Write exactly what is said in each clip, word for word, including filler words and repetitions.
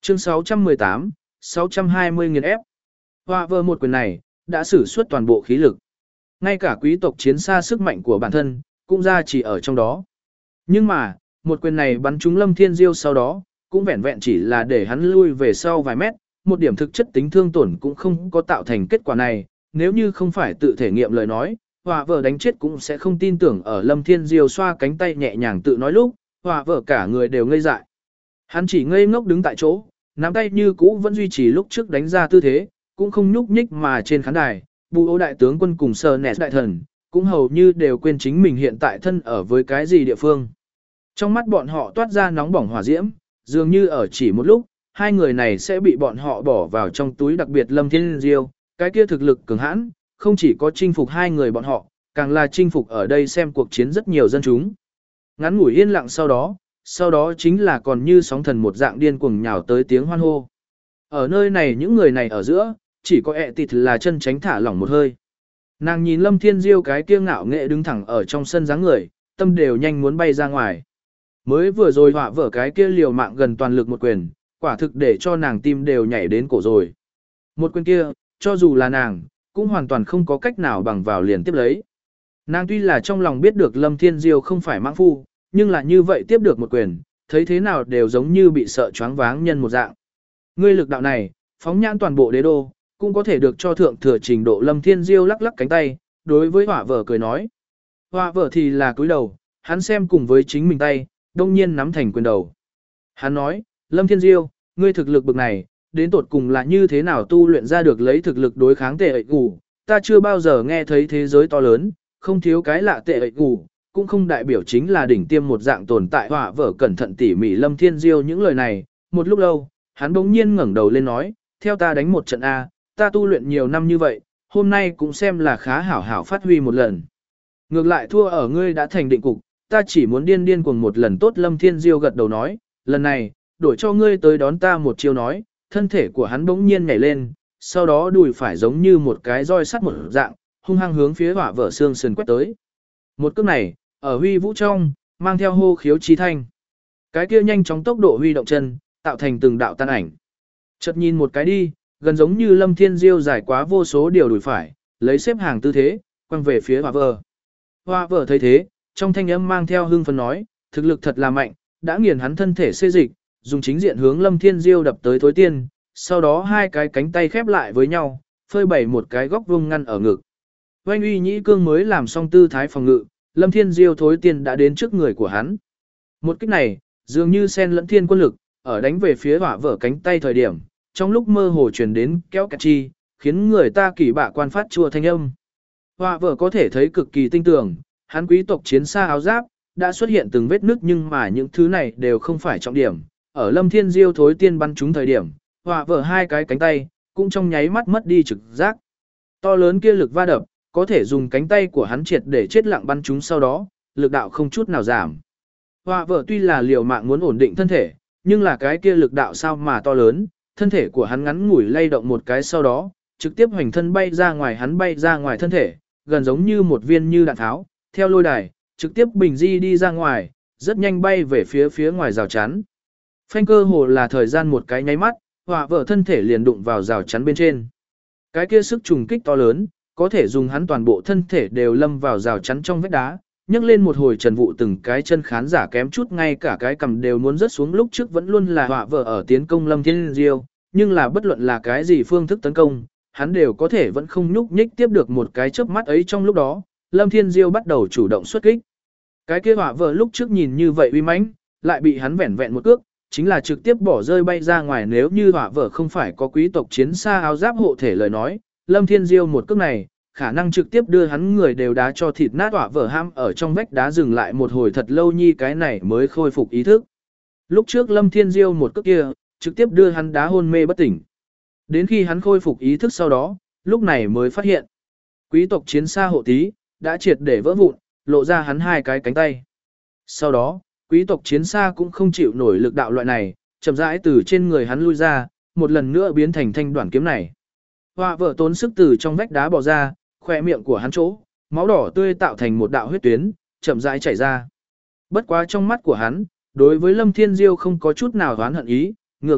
Chương sáu trăm mười tám, sáu trăm hai mươi nghiền ép. Họa vờ một quyền này, đã sử xuất toàn bộ khí lực. Ngay cả quý tộc chiến xa sức mạnh của bản thân, cũng ra chỉ ở trong đó. Nhưng mà, một quyền này bắn trúng Lâm Thiên Diêu sau đó, cũng vẹn vẹn chỉ là để hắn lui về sau vài mét, một điểm thực chất tính thương tổn cũng không có tạo thành kết quả này. Nếu như không phải tự thể nghiệm lời nói, họa vợ đánh chết cũng sẽ không tin tưởng ở Lâm Thiên Diêu xoa cánh tay nhẹ nhàng tự nói lúc, họa vợ cả người đều ngây dại. Hắn chỉ ngây ngốc đứng tại chỗ, nắm tay như cũ vẫn duy trì lúc trước đánh ra tư thế, cũng không nhúc nhích, mà trên khán đài, Bù Ô đại tướng quân cùng Sơ Nẹt đại thần, cũng hầu như đều quên chính mình hiện tại thân ở với cái gì địa phương. Trong mắt bọn họ toát ra nóng bỏng hỏa diễm, dường như ở chỉ một lúc, hai người này sẽ bị bọn họ bỏ vào trong túi, đặc biệt Lâm Thiên Diêu, cái kia thực lực cường hãn, không chỉ có chinh phục hai người bọn họ, càng là chinh phục ở đây xem cuộc chiến rất nhiều dân chúng. Ngắn ngủi yên lặng sau đó, sau đó chính là còn như sóng thần một dạng điên cuồng nhào tới tiếng hoan hô. Ở nơi này những người này ở giữa, chỉ có ẹ tịt là chân tránh thả lỏng một hơi. Nàng nhìn Lâm Thiên Diêu cái kia ngạo nghệ đứng thẳng ở trong sân dáng người, tâm đều nhanh muốn bay ra ngoài. Mới vừa rồi họa vở cái kia liều mạng gần toàn lực một quyền, quả thực để cho nàng tim đều nhảy đến cổ rồi. Một quyền kia, cho dù là nàng, cũng hoàn toàn không có cách nào bằng vào liền tiếp lấy. Nàng tuy là trong lòng biết được Lâm Thiên Diêu không phải mãng phu, nhưng là như vậy tiếp được một quyền, thấy thế nào đều giống như bị sợ choáng váng nhân một dạng. Ngươi lực đạo này, phóng nhãn toàn bộ đế đô, cũng có thể được cho thượng thừa trình độ. Lâm Thiên Diêu lắc lắc cánh tay, đối với họa vở cười nói. Họa vở thì là cúi đầu, hắn xem cùng với chính mình tay, đông nhiên nắm thành quyền đầu. Hắn nói, Lâm Thiên Diêu, ngươi thực lực bực này, đến tột cùng là như thế nào tu luyện ra được lấy thực lực đối kháng tệ ệ gù, ta chưa bao giờ nghe thấy thế giới to lớn, không thiếu cái lạ tệ ệ gù, cũng không đại biểu chính là đỉnh tiêm một dạng tồn tại. Họa vở cẩn thận tỉ mỉ Lâm Thiên Diêu những lời này, một lúc lâu, hắn bỗng nhiên ngẩng đầu lên nói, theo ta đánh một trận A, ta tu luyện nhiều năm như vậy, hôm nay cũng xem là khá hảo hảo phát huy một lần. Ngược lại thua ở ngươi đã thành định cục, ta chỉ muốn điên điên cuồng một lần tốt. Lâm Thiên Diêu gật đầu nói, lần này, đổi cho ngươi tới đón ta một chiêu nói, thân thể của hắn bỗng nhiên nhảy lên, sau đó đùi phải giống như một cái roi sắt một dạng, hung hăng hướng phía họa vở xương sườn quét tới. Một cước này, ở huy vũ trong, mang theo hô khiếu chí thanh. Cái kia nhanh chóng tốc độ huy động chân, tạo thành từng đạo tan ảnh. Chợt nhìn một cái đi, gần giống như Lâm Thiên Diêu giải quá vô số điều đùi phải, lấy xếp hàng tư thế, quăng về phía họa vở. Họa vở thấy thế, trong thanh âm mang theo hưng phấn nói, thực lực thật là mạnh, đã nghiền hắn thân thể xê dịch, dùng chính diện hướng Lâm Thiên Diêu đập tới thối tiên, sau đó hai cái cánh tay khép lại với nhau, phơi bày một cái góc vuông ngăn ở ngực. Oanh Uy Nhĩ Cương mới làm xong tư thái phòng ngự, Lâm Thiên Diêu thối tiên đã đến trước người của hắn. Một kích này, dường như sen lẫn thiên quân lực, ở đánh về phía họa vở cánh tay thời điểm, trong lúc mơ hồ truyền đến kéo cạch chi, khiến người ta kỳ bạ quan phát chua thanh âm. Họa vở có thể thấy cực kỳ tinh tường, hắn quý tộc chiến xa áo giáp, đã xuất hiện từng vết nứt, nhưng mà những thứ này đều không phải trọng điểm. Ở Lâm Thiên Diêu thối tiên bắn trúng thời điểm, họa vở hai cái cánh tay, cũng trong nháy mắt mất đi trực giác. To lớn kia lực va đập, có thể dùng cánh tay của hắn triệt để chết lặng bắn trúng, sau đó, lực đạo không chút nào giảm. Họa vở tuy là liều mạng muốn ổn định thân thể, nhưng là cái kia lực đạo sao mà to lớn, thân thể của hắn ngắn ngủi lay động một cái sau đó, trực tiếp hoành thân bay ra ngoài, hắn bay ra ngoài thân thể, gần giống như một viên như đạn tháo, theo lôi đài, trực tiếp bình di đi ra ngoài, rất nhanh bay về phía phía ngoài rào chắn. Phanh cơ hồ là thời gian một cái nháy mắt, họa vở thân thể liền đụng vào rào chắn bên trên. Cái kia sức trùng kích to lớn, có thể dùng hắn toàn bộ thân thể đều lâm vào rào chắn trong vách đá, nhấc lên một hồi trần vụ, từng cái chân khán giả kém chút ngay cả cái cằm đều muốn rớt xuống. Lúc trước vẫn luôn là họa vở ở tiến công Lâm Thiên Diêu, nhưng là bất luận là cái gì phương thức tấn công, hắn đều có thể vẫn không nhúc nhích tiếp được một cái chớp mắt ấy. Trong lúc đó, Lâm Thiên Diêu bắt đầu chủ động xuất kích. Cái kia họa vở lúc trước nhìn như vậy uy mãnh, lại bị hắn vẻn vẹn một cước, chính là trực tiếp bỏ rơi bay ra ngoài. Nếu như họa vở không phải có quý tộc chiến xa áo giáp hộ thể lời nói, Lâm Thiên Diêu một cước này, khả năng trực tiếp đưa hắn người đều đá cho thịt nát. Họa vở ham ở trong vách đá dừng lại một hồi thật lâu nhi, cái này mới khôi phục ý thức. Lúc trước Lâm Thiên Diêu một cước kia, trực tiếp đưa hắn đá hôn mê bất tỉnh. Đến khi hắn khôi phục ý thức sau đó, lúc này mới phát hiện, quý tộc chiến xa hộ tí, đã triệt để vỡ vụn, lộ ra hắn hai cái cánh tay. Sau đó, quý tộc chiến xa cũng không chịu nổi lực đạo loại này, chậm rãi từ trên người hắn lui ra, một lần nữa biến thành thanh đoạn kiếm này. Họa vợ tốn sức từ trong vách đá bò ra, khỏe miệng của hắn chỗ, máu đỏ tươi tạo thành một đạo huyết tuyến, chậm rãi chảy ra. Bất quá trong mắt của hắn, đối với Lâm Thiên Diêu không có chút nào oán hận ý, ngược lại,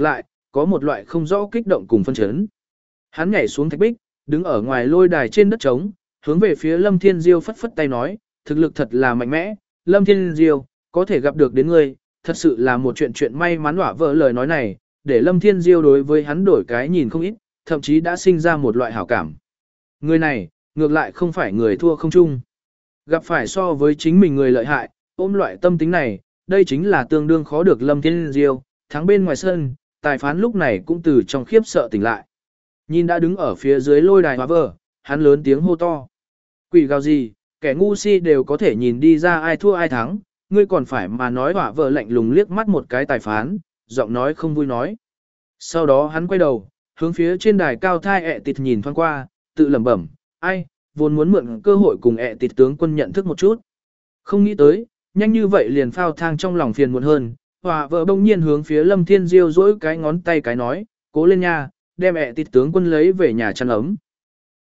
có một loại không rõ kích động cùng phân chấn. Hắn nhảy xuống thạch bích, đứng ở ngoài lôi đài trên đất trống, hướng về phía Lâm Thiên Diêu phất phất tay nói, thực lực thật là mạnh mẽ, Lâm Thiên Diêu, có thể gặp được đến ngươi, thật sự là một chuyện chuyện may mắn. Hỏa vợ lời nói này, để Lâm Thiên Diêu đối với hắn đổi cái nhìn không ít, thậm chí đã sinh ra một loại hảo cảm. Người này, ngược lại không phải người thua không chung. Gặp phải so với chính mình người lợi hại, ôm loại tâm tính này, đây chính là tương đương khó được. Lâm Thiên Diêu, thắng bên ngoài sân, tài phán lúc này cũng từ trong khiếp sợ tỉnh lại. Nhìn đã đứng ở phía dưới lôi đài Hỏa vợ, hắn lớn tiếng hô to. Quỷ gào gì, kẻ ngu si đều có thể nhìn đi ra ai thua ai thắng, ngươi còn phải mà nói. Hỏa vợ lạnh lùng liếc mắt một cái tài phán, giọng nói không vui nói. Sau đó hắn quay đầu, hướng phía trên đài cao thai ẹ tịt nhìn thoáng qua, tự lẩm bẩm, ai, vốn muốn mượn cơ hội cùng ẹ tịt tướng quân nhận thức một chút. Không nghĩ tới, nhanh như vậy liền phao thang trong lòng phiền muộn hơn. Hỏa vợ bỗng nhiên hướng phía Lâm Thiên Diêu dỗi cái ngón tay cái nói, cố lên nha, đem ẹ tịt tướng quân lấy về nhà chăn ấm,